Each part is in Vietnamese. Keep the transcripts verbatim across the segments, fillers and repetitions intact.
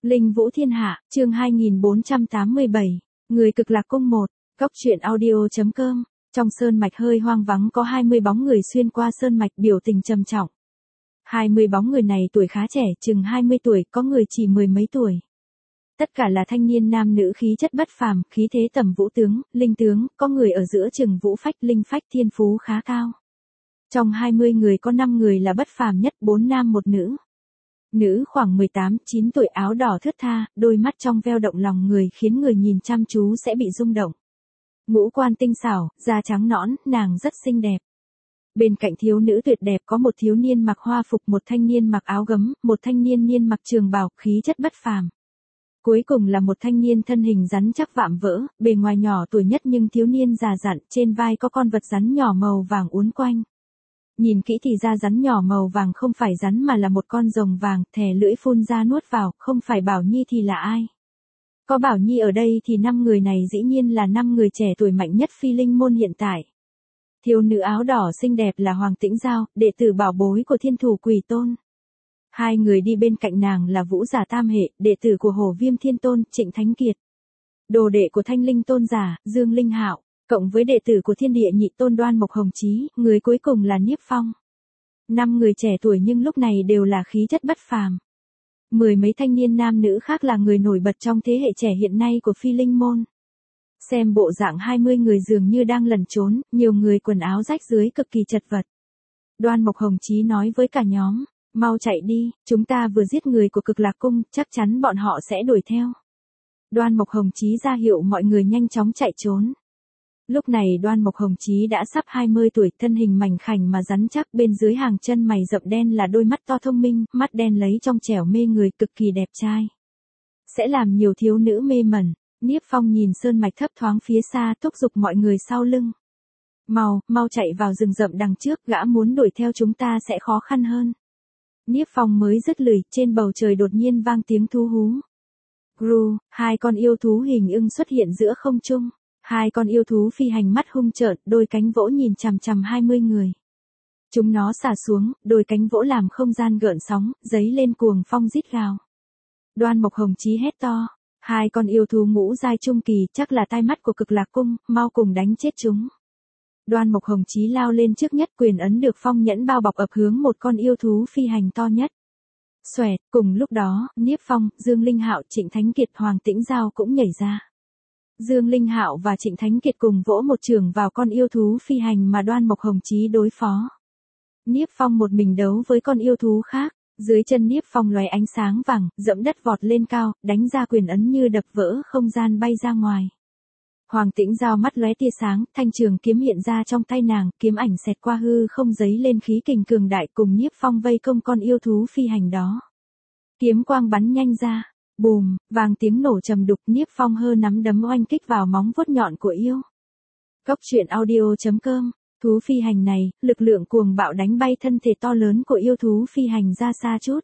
Linh Vũ Thiên Hạ, chương hai nghìn bốn trăm tám mươi bảy, Người Cực Lạc Cung một, Cốc truyện audio.com. Trong sơn mạch hơi hoang vắng có hai mươi bóng người xuyên qua sơn mạch biểu tình trầm trọng. hai mươi bóng người này tuổi khá trẻ, chừng hai mươi tuổi, có người chỉ mười mấy tuổi. Tất cả là thanh niên nam nữ khí chất bất phàm, khí thế tầm vũ tướng, linh tướng, có người ở giữa chừng vũ phách, linh phách, thiên phú khá cao. Trong hai mươi người có năm người là bất phàm nhất, bốn nam một nữ. Nữ khoảng mười tám chín tuổi, áo đỏ thướt tha, đôi mắt trong veo động lòng người, khiến người nhìn chăm chú sẽ bị rung động. Ngũ quan tinh xảo, da trắng nõn, nàng rất xinh đẹp. Bên cạnh thiếu nữ tuyệt đẹp có một thiếu niên mặc hoa phục, một thanh niên mặc áo gấm, một thanh niên niên mặc trường bào, khí chất bất phàm. Cuối cùng là một thanh niên thân hình rắn chắc vạm vỡ, bề ngoài nhỏ tuổi nhất nhưng thiếu niên già dặn, trên vai có con vật rắn nhỏ màu vàng uốn quanh. Nhìn kỹ thì ra rắn nhỏ màu vàng không phải rắn mà là một con rồng vàng, thè lưỡi phun ra nuốt vào, không phải Bảo Nhi thì là ai? Có Bảo Nhi ở đây thì năm người này dĩ nhiên là năm người trẻ tuổi mạnh nhất Phi Linh môn hiện tại. Thiếu nữ áo đỏ xinh đẹp là Hoàng Tĩnh Giao, đệ tử bảo bối của Thiên Thủ Quỷ Tôn. Hai người đi bên cạnh nàng là Vũ Giả Tam Hệ, đệ tử của Hổ Viêm Thiên Tôn, Trịnh Thánh Kiệt. Đồ đệ của Thanh Linh Tôn Giả, Dương Linh Hạo, cộng với đệ tử của Thiên Địa Nhị Tôn Đoan Mộc Hồng Chí, người cuối cùng là Niếp Phong. Năm người trẻ tuổi nhưng lúc này đều là khí chất bất phàm. Mười mấy thanh niên nam nữ khác là người nổi bật trong thế hệ trẻ hiện nay của Phi Linh môn. Xem bộ dạng hai mươi người dường như đang lẩn trốn, nhiều người quần áo rách rưới cực kỳ chật vật. Đoan Mộc Hồng Chí nói với cả nhóm, mau chạy đi, chúng ta vừa giết người của Cực Lạc Cung, chắc chắn bọn họ sẽ đuổi theo. Đoan Mộc Hồng Chí ra hiệu mọi người nhanh chóng chạy trốn. Lúc này Đoan Mộc Hồng Chí đã sắp hai mươi tuổi, thân hình mảnh khảnh mà rắn chắc, bên dưới hàng chân mày rậm đen là đôi mắt to thông minh, mắt đen lấy trong trẻo mê người, cực kỳ đẹp trai. Sẽ làm nhiều thiếu nữ mê mẩn. Niếp Phong nhìn sơn mạch thấp thoáng phía xa, thúc giục mọi người sau lưng. Mau, mau chạy vào rừng rậm đằng trước, gã muốn đuổi theo chúng ta sẽ khó khăn hơn. Niếp Phong mới dứt lời, trên bầu trời đột nhiên vang tiếng thú hú. Gru, hai con yêu thú hình ưng xuất hiện giữa không trung. Hai con yêu thú phi hành mắt hung trợn, đôi cánh vỗ nhìn chằm chằm hai mươi người. Chúng nó xả xuống, đôi cánh vỗ làm không gian gợn sóng, giấy lên cuồng phong rít gào. Đoan Mộc Hồng Chí hét to, hai con yêu thú ngũ giai trung kỳ, chắc là tai mắt của Cực Lạc Cung, mau cùng đánh chết chúng. Đoan Mộc Hồng Chí lao lên trước nhất, quyền ấn được phong nhẫn bao bọc ập hướng một con yêu thú phi hành to nhất. Xoẹt, cùng lúc đó, Niếp Phong, Dương Linh Hạo, Trịnh Thánh Kiệt, Hoàng Tĩnh Giao cũng nhảy ra. Dương Linh Hạo và Trịnh Thánh Kiệt cùng vỗ một chưởng vào con yêu thú phi hành mà Đoan Mộc Hồng Chí đối phó. Niếp Phong một mình đấu với con yêu thú khác, dưới chân Niếp Phong lóe ánh sáng vàng, dẫm đất vọt lên cao, đánh ra quyền ấn như đập vỡ không gian bay ra ngoài. Hoàng Tĩnh Giao mắt lóe tia sáng, thanh trường kiếm hiện ra trong tay nàng, kiếm ảnh xẹt qua hư không giấy lên khí kình cường đại, cùng Niếp Phong vây công con yêu thú phi hành đó. Kiếm quang bắn nhanh ra. Bùm, vàng tiếng nổ trầm đục, Niếp Phong hơ nắm đấm oanh kích vào móng vuốt nhọn của yêu. Cốc truyện audio.com. Thú phi hành này, lực lượng cuồng bạo đánh bay thân thể to lớn của yêu thú phi hành ra xa chút.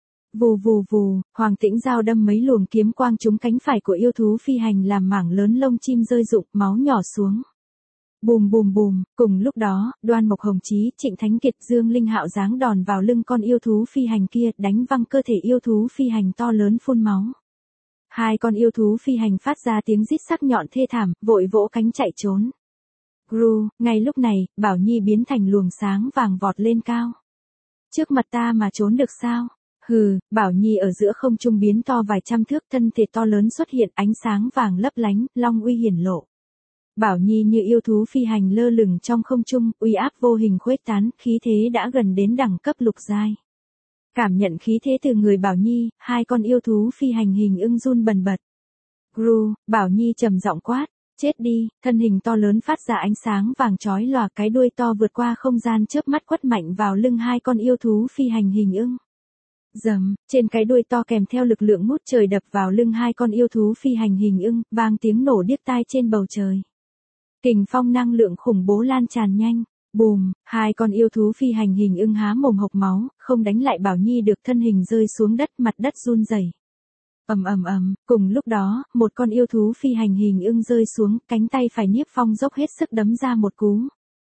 Vù vù vù, Hoàng Tĩnh Giao đâm mấy luồng kiếm quang trúng cánh phải của yêu thú phi hành làm mảng lớn lông chim rơi rụng, máu nhỏ xuống. Bùm bùm bùm, cùng lúc đó, Đoan Mộc Hồng Chí, Trịnh Thánh Kiệt, Dương Linh Hạo giáng đòn vào lưng con yêu thú phi hành kia, đánh văng cơ thể yêu thú phi hành to lớn phun máu. Hai con yêu thú phi hành phát ra tiếng rít sắc nhọn thê thảm, vội vỗ cánh chạy trốn. Gru, ngay lúc này, Bảo Nhi biến thành luồng sáng vàng vọt lên cao. Trước mặt ta mà trốn được sao? Hừ, Bảo Nhi ở giữa không trung biến to vài trăm thước, thân thể to lớn xuất hiện, ánh sáng vàng lấp lánh, long uy hiển lộ. Bảo Nhi như yêu thú phi hành lơ lửng trong không trung, uy áp vô hình khuếch tán, khí thế đã gần đến đẳng cấp lục giai. Cảm nhận khí thế từ người Bảo Nhi, hai con yêu thú phi hành hình ưng run bần bật. Gru, Bảo Nhi trầm giọng quát, chết đi, thân hình to lớn phát ra ánh sáng vàng chói lòa, cái đuôi to vượt qua không gian chớp mắt quất mạnh vào lưng hai con yêu thú phi hành hình ưng. Dầm, trên cái đuôi to kèm theo lực lượng ngút trời đập vào lưng hai con yêu thú phi hành hình ưng, vang tiếng nổ điếc tai trên bầu trời. Kình phong năng lượng khủng bố lan tràn nhanh, bùm, hai con yêu thú phi hành hình ưng há mồm hộc máu, không đánh lại Bảo Nhi được, thân hình rơi xuống đất, mặt đất run rẩy. Ầm ầm ầm, cùng lúc đó, một con yêu thú phi hành hình ưng rơi xuống, cánh tay phải Niếp Phong dốc hết sức đấm ra một cú.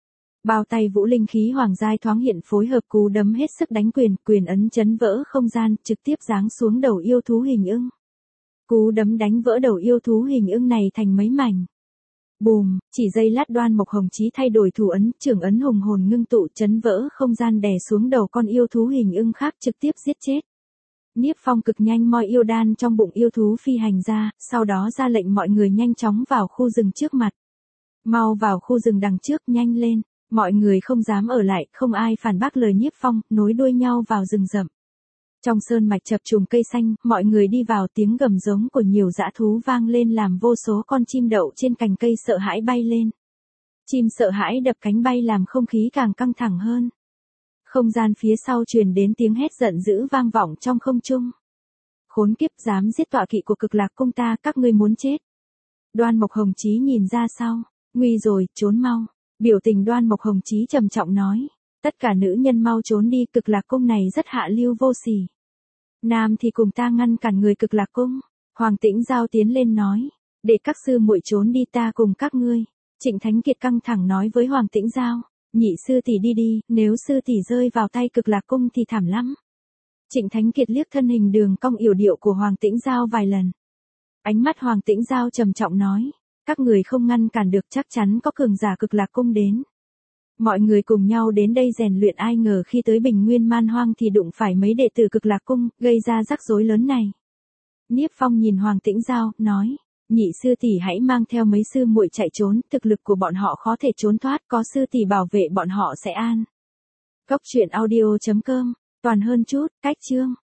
Bao tay vũ linh khí hoàng giai thoáng hiện phối hợp cú đấm hết sức đánh quyền, quyền ấn chấn vỡ không gian, trực tiếp giáng xuống đầu yêu thú hình ưng. Cú đấm đánh vỡ đầu yêu thú hình ưng này thành mấy mảnh. Bùm, chỉ giây lát Đoan Mộc Hồng Chí thay đổi thủ ấn, trưởng ấn hùng hồn ngưng tụ chấn vỡ không gian đè xuống đầu con yêu thú hình ưng khác trực tiếp giết chết. Niếp Phong cực nhanh moi yêu đan trong bụng yêu thú phi hành ra, sau đó ra lệnh mọi người nhanh chóng vào khu rừng trước mặt. Mau vào khu rừng đằng trước, nhanh lên. Mọi người không dám ở lại, không ai phản bác lời Niếp Phong, nối đuôi nhau vào rừng rậm. Trong sơn mạch chập trùng cây xanh, mọi người đi vào, tiếng gầm giống của nhiều dã thú vang lên làm vô số con chim đậu trên cành cây sợ hãi bay lên. Chim sợ hãi đập cánh bay làm không khí càng căng thẳng hơn. Không gian phía sau truyền đến tiếng hét giận dữ vang vọng trong không trung. Khốn kiếp, dám giết tọa kỵ của Cực Lạc Cung ta, các ngươi muốn chết. Đoan Mộc Hồng Chí nhìn ra sau, nguy rồi, trốn mau. Biểu tình Đoan Mộc Hồng Chí trầm trọng nói, tất cả nữ nhân mau trốn đi, Cực Lạc Cung này rất hạ lưu vô sỉ. Nam thì cùng ta ngăn cản người Cực Lạc Cung. Hoàng Tĩnh Giao tiến lên nói, để các sư muội trốn đi, ta cùng các ngươi. Trịnh Thánh Kiệt căng thẳng nói với Hoàng Tĩnh Giao, nhị sư tỷ đi đi, nếu sư tỷ rơi vào tay Cực Lạc Cung thì thảm lắm. Trịnh Thánh Kiệt liếc thân hình đường cong yểu điệu của Hoàng Tĩnh Giao vài lần. Ánh mắt Hoàng Tĩnh Giao trầm trọng nói, các người không ngăn cản được, chắc chắn có cường giả Cực Lạc Cung đến. Mọi người cùng nhau đến đây rèn luyện, ai ngờ khi tới Bình Nguyên Man Hoang thì đụng phải mấy đệ tử Cực Lạc Cung, gây ra rắc rối lớn này. Niếp Phong nhìn Hoàng Tĩnh Giao, nói, nhị sư tỷ hãy mang theo mấy sư muội chạy trốn, thực lực của bọn họ khó thể trốn thoát, có sư tỷ bảo vệ bọn họ sẽ an. Cốc truyện audio chấm com, toàn hơn chút, cách chương.